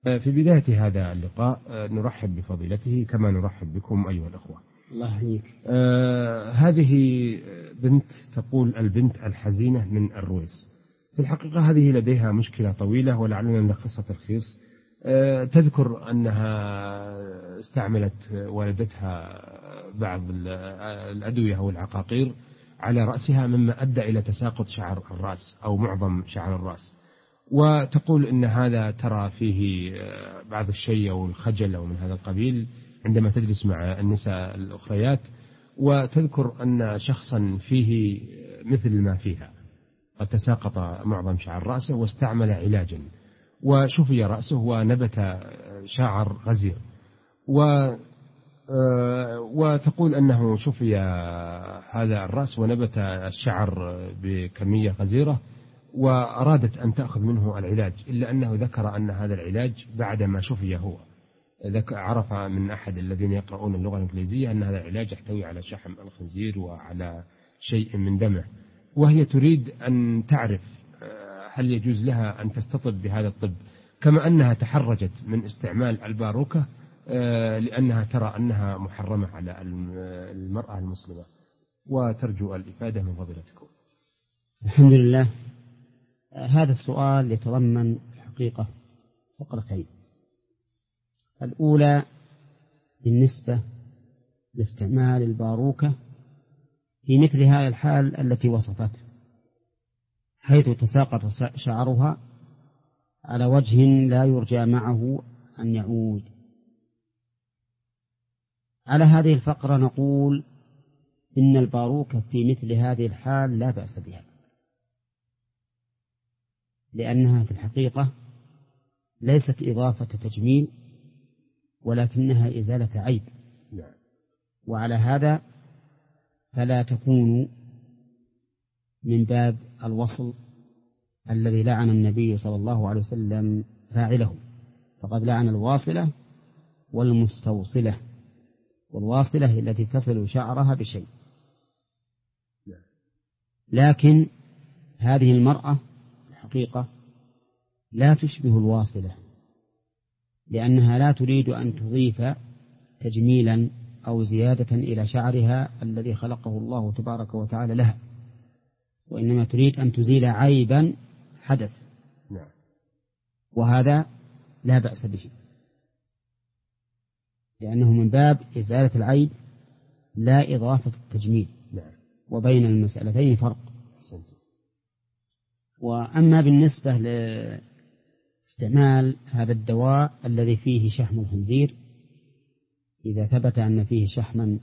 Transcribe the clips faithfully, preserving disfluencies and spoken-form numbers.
في بداية هذا اللقاء نرحب بفضيلته كما نرحب بكم أيها الأخوة. الله يحييك. آه هذه بنت تقول البنت الحزينة من الرويس. في الحقيقة هذه لديها مشكلة طويلة ولعلنا نلخصها تلخيص. آه تذكر أنها استعملت والدتها بعض الأدوية أو العقاقير على رأسها مما أدى إلى تساقط شعر الرأس أو معظم شعر الرأس، وتقول إن هذا ترى فيه بعض الشيء أو الخجل أو من هذا القبيل عندما تجلس مع النساء الأخريات، وتذكر أن شخصا فيه مثل ما فيها قد تساقط معظم شعر رأسه واستعمل علاجا وشفي رأسه ونبت شعر غزير، و وتقول أنه شفي هذا الرأس ونبت الشعر بكمية غزيرة، وأرادت أن تأخذ منه العلاج، إلا أنه ذكر أن هذا العلاج بعدما شفي هو عرف من أحد الذين يقرؤون اللغة الإنجليزية أن هذا العلاج يحتوي على شحم الخنزير وعلى شيء من دمه، وهي تريد أن تعرف هل يجوز لها أن تستطب بهذا الطب، كما أنها تحرجت من استعمال الباروكة لأنها ترى أنها محرمة على المرأة المسلمة، وترجو الإفادة من فضيلتكم. الحمد لله. هذا السؤال يتضمن الحقيقة فقرتين. الأولى بالنسبة لاستعمال الباروكة في مثل هذه الحال التي وصفت، حيث تساقط شعرها على وجه لا يرجى معه أن يعود. على هذه الفقرة نقول إن الباروكة في مثل هذه الحال لا بأس بها، لأنها في الحقيقة ليست إضافة تجميل ولكنها إزالة عيب، وعلى هذا فلا تكون من باب الوصل الذي لعن النبي صلى الله عليه وسلم فاعله، فقد لعن الواصلة والمستوصلة، والواصلة هي التي تصل شعرها بشيء. لكن هذه المرأة الحقيقة لا تشبه الواصلة، لأنها لا تريد أن تضيف تجميلا أو زيادة إلى شعرها الذي خلقه الله تبارك وتعالى لها، وإنما تريد أن تزيل عيبا حدث، وهذا لا بأس به، لأنه من باب إزالة العيب لا إضافة التجميل، وبين المسألتين فرق. وأما بالنسبة لاستعمال هذا الدواء الذي فيه شحم الخنزير، إذا ثبت أن فيه شحما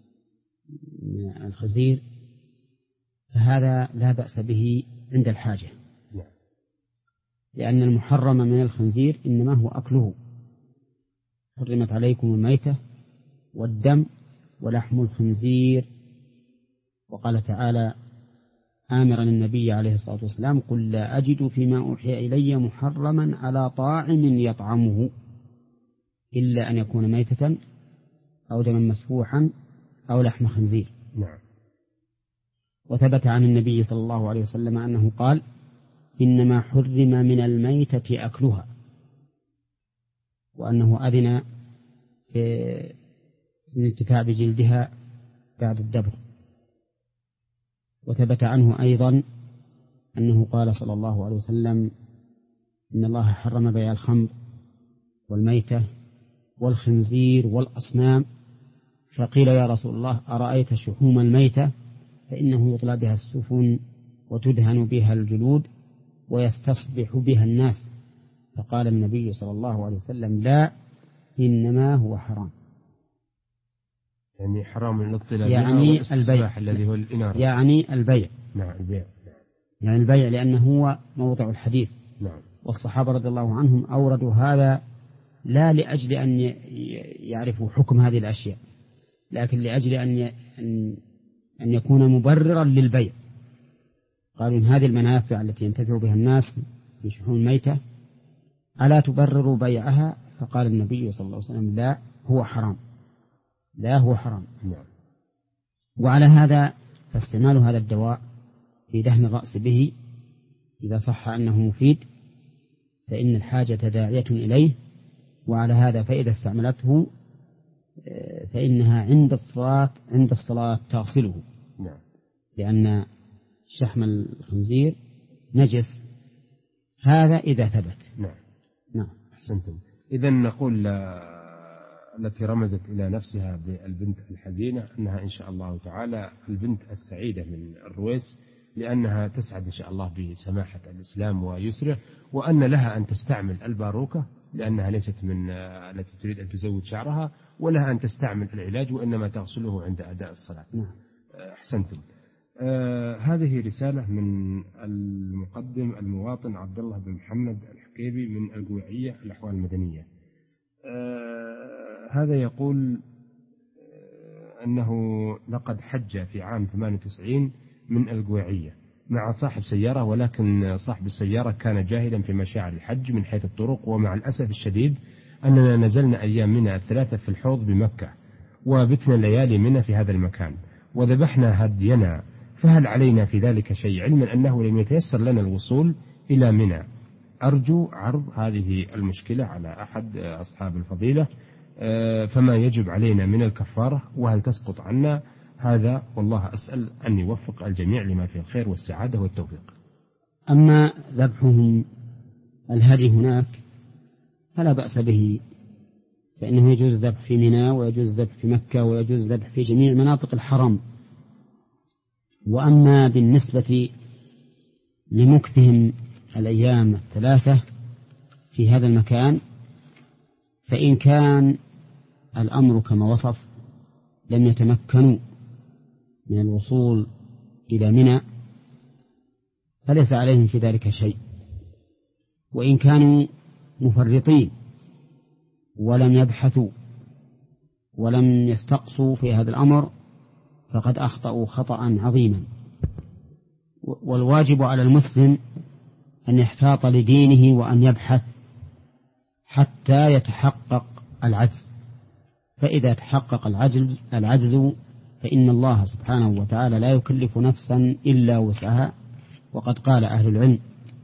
الخنزير فهذا لا بأس به عند الحاجة، لأن المحرم من الخنزير إنما هو أكله. حرمت عليكم الميتة والدم ولحم الخنزير، وقال تعالى آمرا النبي عليه الصلاة والسلام قل لا أجد فيما أوحي إلي محرما على طاعم يطعمه إلا أن يكون ميتة أو دما مسفوحا أو لحم خنزير. نعم. وثبت عن النبي صلى الله عليه وسلم أنه قال إنما حرم من الميتة أكلها، وأنه أذن في الانتفاع بجلدها بعد الدبر. وثبت عنه أيضا أنه قال صلى الله عليه وسلم إن الله حرم بيع الخمر والميتة والخنزير والأصنام، فقيل يا رسول الله أرأيت شحوم الميتة فإنه يطلى بها السفن وتدهن بها الجلود ويستصبح بها الناس، فقال النبي صلى الله عليه وسلم لا، إنما هو حرام. يعني حرام الاطلاع يعني البيع الذي هو الإنارة، يعني البيع. نعم البيع. يعني البيع لأنه هو موضع الحديث. نعم. والصحابة رضي الله عنهم أوردوا هذا لا لأجل أن يعرفوا حكم هذه الأشياء، لكن لأجل أن أن يكون مبررا للبيع. قالوا إن هذه المنافع التي ينتفع بها الناس في شحوم الميتة ألا تبرروا بيعها؟ فقال النبي صلى الله عليه وسلم لا، هو حرام، لا هو حرام. نعم. وعلى هذا فاستعمال هذا الدواء في دهن الرأس به إذا صح أنه مفيد فإن الحاجة داعية إليه، وعلى هذا فإذا استعملته فإنها عند الصلاة عند الصلاة تغسله. نعم. لأن شحم الخنزير نجس، هذا إذا ثبت. نعم. نعم. أحسنتم. إذن نقول التي رمزت إلى نفسها بالبنت الحزينة أنها إن شاء الله تعالى البنت السعيدة من الرويس، لأنها تسعد إن شاء الله بسماحة الإسلام ويسره، وأن لها أن تستعمل الباروكة لأنها ليست من التي تريد أن تزود شعرها، ولها أن تستعمل العلاج وإنما تغسله عند أداء الصلاة. نعم. أحسنتم. آه هذه رسالة من المقدم المواطن عبد الله بن محمد الحكيبي من القويعية الأحوال المدنية. آه هذا يقول آه أنه لقد حج في عام ثمانية وتسعين من القويعية مع صاحب سيارة، ولكن صاحب السيارة كان جاهلا في مشاعر الحج من حيث الطرق، ومع الأسف الشديد أننا نزلنا أيام منى الثلاثة في الحوض بمكة، وبتنا ليالي منى في هذا المكان، وذبحنا هدينا، فهل علينا في ذلك شيء، علما أنه لم يتيسر لنا الوصول إلى منى؟ أرجو عرض هذه المشكلة على أحد أصحاب الفضيلة، فما يجب علينا من الكفارة، وهل تسقط عنا؟ هذا والله أسأل أن يوفق الجميع لما فيه الخير والسعادة والتوفيق. أما ذبحهم الهدي هناك فلا بأس به، فإنه يجوز الذبح في منى ويجوز الذبح في مكة ويجوز الذبح في جميع مناطق الحرم. وأما بالنسبة لمكثهم الأيام الثلاثة في هذا المكان، فإن كان الأمر كما وصف لم يتمكنوا من الوصول إلى منى فليس عليهم في ذلك شيء، وإن كانوا مفرطين ولم يبحثوا ولم يستقصوا في هذا الأمر فقد أخطأوا خطأ عظيما. والواجب على المسلم أن يحتاط لدينه وأن يبحث حتى يتحقق العجز، فإذا تحقق العجز, العجز فإن الله سبحانه وتعالى لا يكلف نفسا إلا وسعها، وقد قال أهل العلم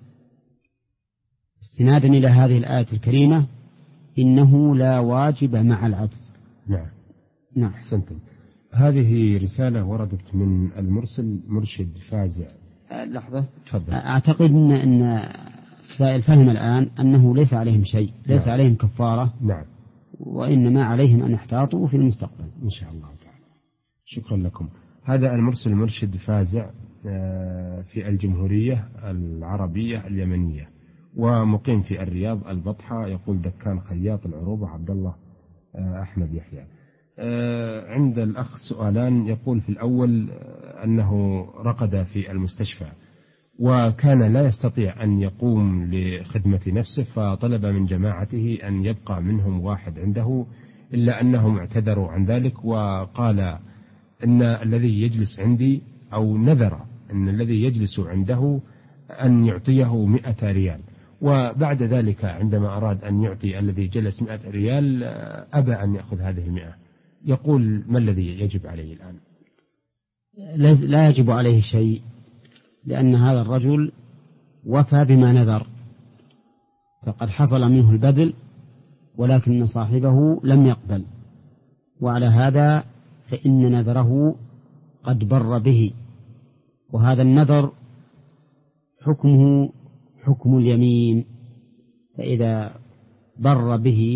استنادا إلى هذه الآية الكريمة إنه لا واجب مع العجز. نعم. نعم. أحسنتم. هذه رسالة وردت من المرسل مرشد فازع. لحظة. تفضل. أعتقد أن, أن السائل فهم الآن أنه ليس عليهم شيء، ليس نعم. عليهم كفارة. نعم. وإنما عليهم أن يحتاطوا في المستقبل إن شاء الله تعالى. شكرا لكم. هذا المرسل مرشد فازع في الجمهورية العربية اليمنية، ومقيم في الرياض البطحة، يقول دكان خياط العروبة عبد الله أحمد يحيى. عند الأخ سؤالان، يقول في الأول أنه رقد في المستشفى وكان لا يستطيع أن يقوم لخدمة نفسه، فطلب من جماعته أن يبقى منهم واحد عنده، إلا أنهم اعتذروا عن ذلك وقال أن الذي يجلس عندي أو نذر أن الذي يجلس عنده أن يعطيه مئة ريال، وبعد ذلك عندما أراد أن يعطي الذي جلس مئة ريال أبى أن يأخذ هذه المئة. يقول ما الذي يجب عليه الآن؟ لا يجب عليه شيء، لأن هذا الرجل وفى بما نذر، فقد حصل منه البذل ولكن صاحبه لم يقبل، وعلى هذا فإن نذره قد بر به، وهذا النذر حكمه حكم اليمين، فإذا بر به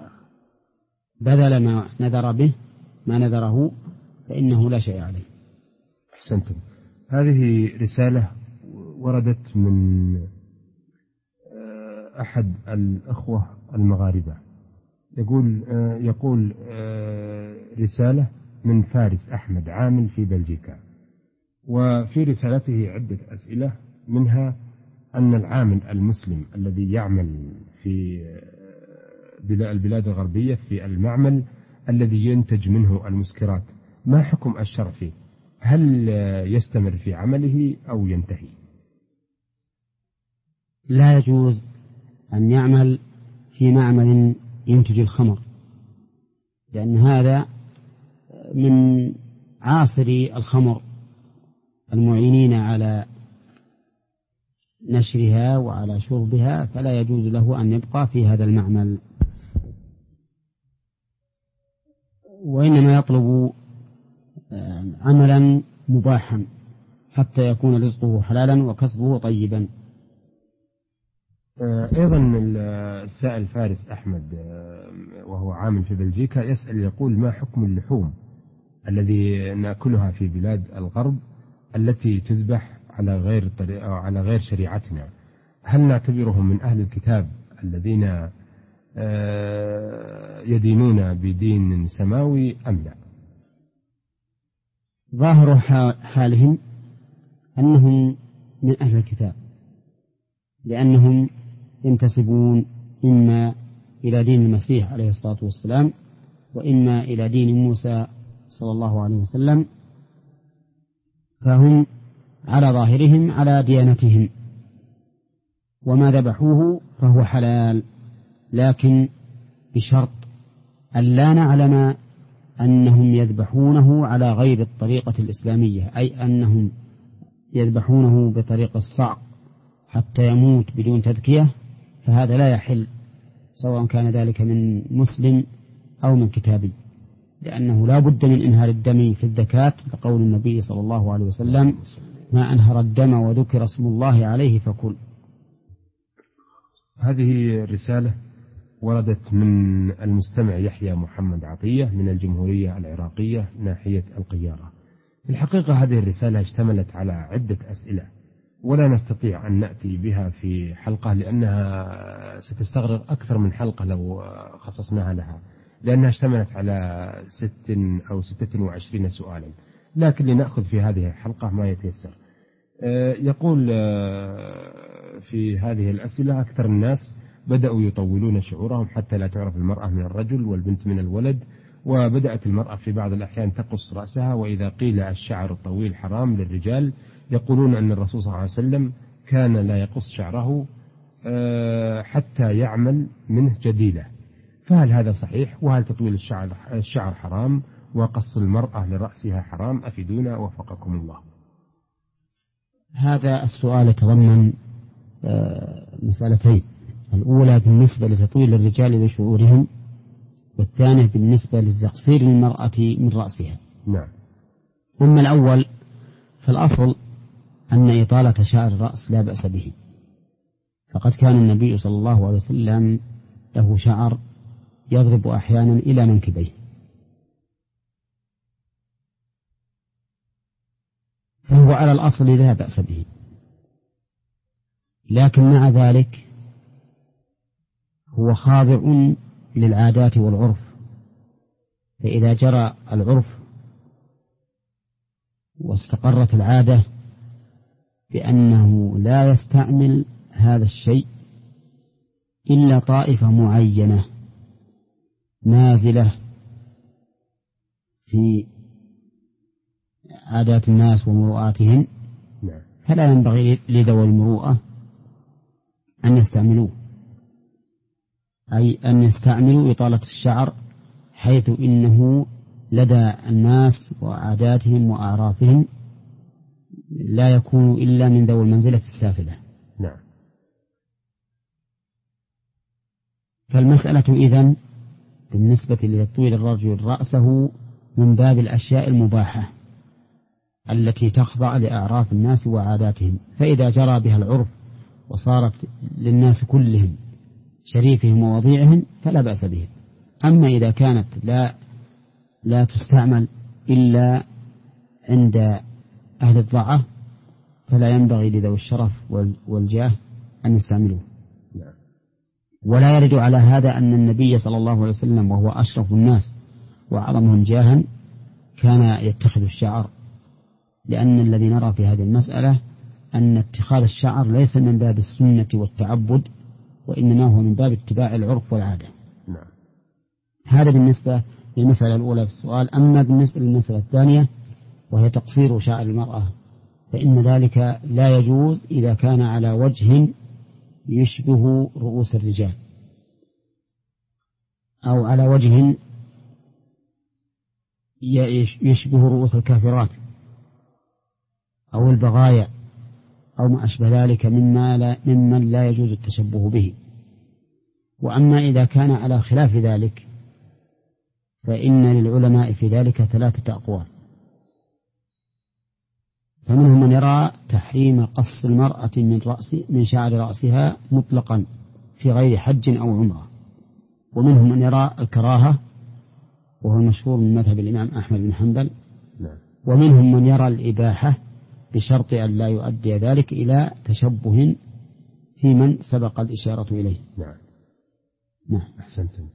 وبذل ما نذر به ما نذره فإنه لا شيء عليه. أحسنتم. هذه رسالة وردت من أحد الأخوة المغاربة، يقول يقول رسالة من فارس أحمد عامل في بلجيكا، وفي رسالته عدة أسئلة، منها أن العامل المسلم الذي يعمل في البلاد الغربية في المعمل الذي ينتج منه المسكرات، ما حكم الشرع فيه؟ هل يستمر في عمله أو ينتهي؟ لا يجوز أن يعمل في معمل ينتج الخمر، لأن هذا من عاصري الخمر المعينين على نشرها وعلى شربها، فلا يجوز له أن يبقى في هذا المعمل. وإنما يطلب عملا مباحا حتى يكون رزقه حلالا وكسبه طيبا. أيضا السائل فارس أحمد وهو عامل في بلجيكا يسأل يقول: ما حكم اللحوم الذي نأكلها في بلاد الغرب التي تذبح على غير الطريقة أو على غير شريعتنا؟ هل نعتبرهم من أهل الكتاب الذين يدينون بدين سماوي أم لا؟ ظاهر حالهم أنهم من أهل الكتاب، لأنهم ينتسبون إما إلى دين المسيح عليه الصلاة والسلام وإما إلى دين موسى صلى الله عليه وسلم، فهم على ظاهرهم على ديانتهم، وما ذبحوه فهو حلال، لكن بشرط أن لا نعلم أنهم يذبحونه على غير الطريقة الإسلامية، أي أنهم يذبحونه بطريقة الصعق حتى يموت بدون تذكية، فهذا لا يحل سواء كان ذلك من مسلم أو من كتابي، لأنه لا بد من إنهار الدم في الذكاة، لقول النبي صلى الله عليه وسلم: ما أنهر الدم وذكر اسم الله عليه فكل. هذه رسالة وردت من المستمع يحيى محمد عطية من الجمهورية العراقية ناحية القيارة. في الحقيقة هذه الرسالة اشتملت على عدة أسئلة ولا نستطيع أن نأتي بها في حلقة، لأنها ستستغرق أكثر من حلقة لو خصصناها لها، لأنها اشتملت على ست أو ستة وعشرين سؤالا، لكن لنأخذ في هذه الحلقة ما يتيسر. يقول في هذه الأسئلة: أكثر الناس بدأوا يطولون شعورهم حتى لا تعرف المرأة من الرجل والبنت من الولد، وبدأت المرأة في بعض الأحيان تقص رأسها، وإذا قيل الشعر الطويل حرام للرجال يقولون أن الرسول صلى الله عليه وسلم كان لا يقص شعره حتى يعمل منه جديلة، فهل هذا صحيح؟ وهل تطويل الشعر, الشعر حرام وقص المرأة لرأسها حرام؟ أفيدونا وفقكم الله. هذا السؤال يتضمن مسألتين: الأولى بالنسبة لتطويل الرجال لشعورهم، والثانية بالنسبة لتقصير المرأة من رأسها. نعم. أما الأول فالأصل أن إطالة شعر الرأس لا بأس به، فقد كان النبي صلى الله عليه وسلم له شعر يضرب أحيانا إلى منكبيه، فهو على الأصل لا بأس به، لكن مع ذلك هو خاضع للعادات والعرف، فإذا جرى العرف واستقرت العادة بأنه لا يستعمل هذا الشيء إلا طائفة معينة نازلة في عادات الناس ومروءاتهم، فلا ينبغي لذوي المروءة أن يستعملوه، أي أن يستعملوا إطالة الشعر، حيث إنه لدى الناس وعاداتهم وأعرافهم لا يكون إلا من ذوي المنزلة السافلة. نعم. فالمسألة إذن بالنسبة لتطويل الرجل رأسه من باب الأشياء المباحة التي تخضع لأعراف الناس وعاداتهم، فإذا جرى بها العرف وصارت للناس كلهم شريفهم ووضيعهم فلا بأس به. أما إذا كانت لا لا تستعمل إلا عند أهل الضاعة فلا ينبغي لذوي الشرف والجاه أن يستعملوه. ولا يرد على هذا أن النبي صلى الله عليه وسلم وهو أشرف الناس وأعظمهم جاها كان يتخذ الشعر، لأن الذي نرى في هذه المسألة أن اتخاذ الشعر ليس من باب السنة والتعبد، وإنما هو من باب اتباع العرف والعادة. نعم. هذا بالنسبة للمسألة الأولى في السؤال. أما بالنسبة للمسألة الثانية وهي تقصير شعر المرأة، فإن ذلك لا يجوز إذا كان على وجه يشبه رؤوس الرجال أو على وجه يشبه رؤوس الكافرات أو البغايا أو ما أشبه ذلك مما لا ممن لا يجوز التشبه به. وأما إذا كان على خلاف ذلك فإن للعلماء في ذلك ثلاثة أقوال. فمنهم من يرى تحريم قص المرأة من رأس من شعر رأسها مطلقا في غير حج أو عمرة، ومنهم من يرى الكراهة وهو المشهور من مذهب الإمام أحمد بن حنبل، ومنهم من يرى الإباحة بشرط أن لا يؤدي ذلك إلى تشبه في من سبق الإشارة إليه. نعم. نعم. أحسنتم.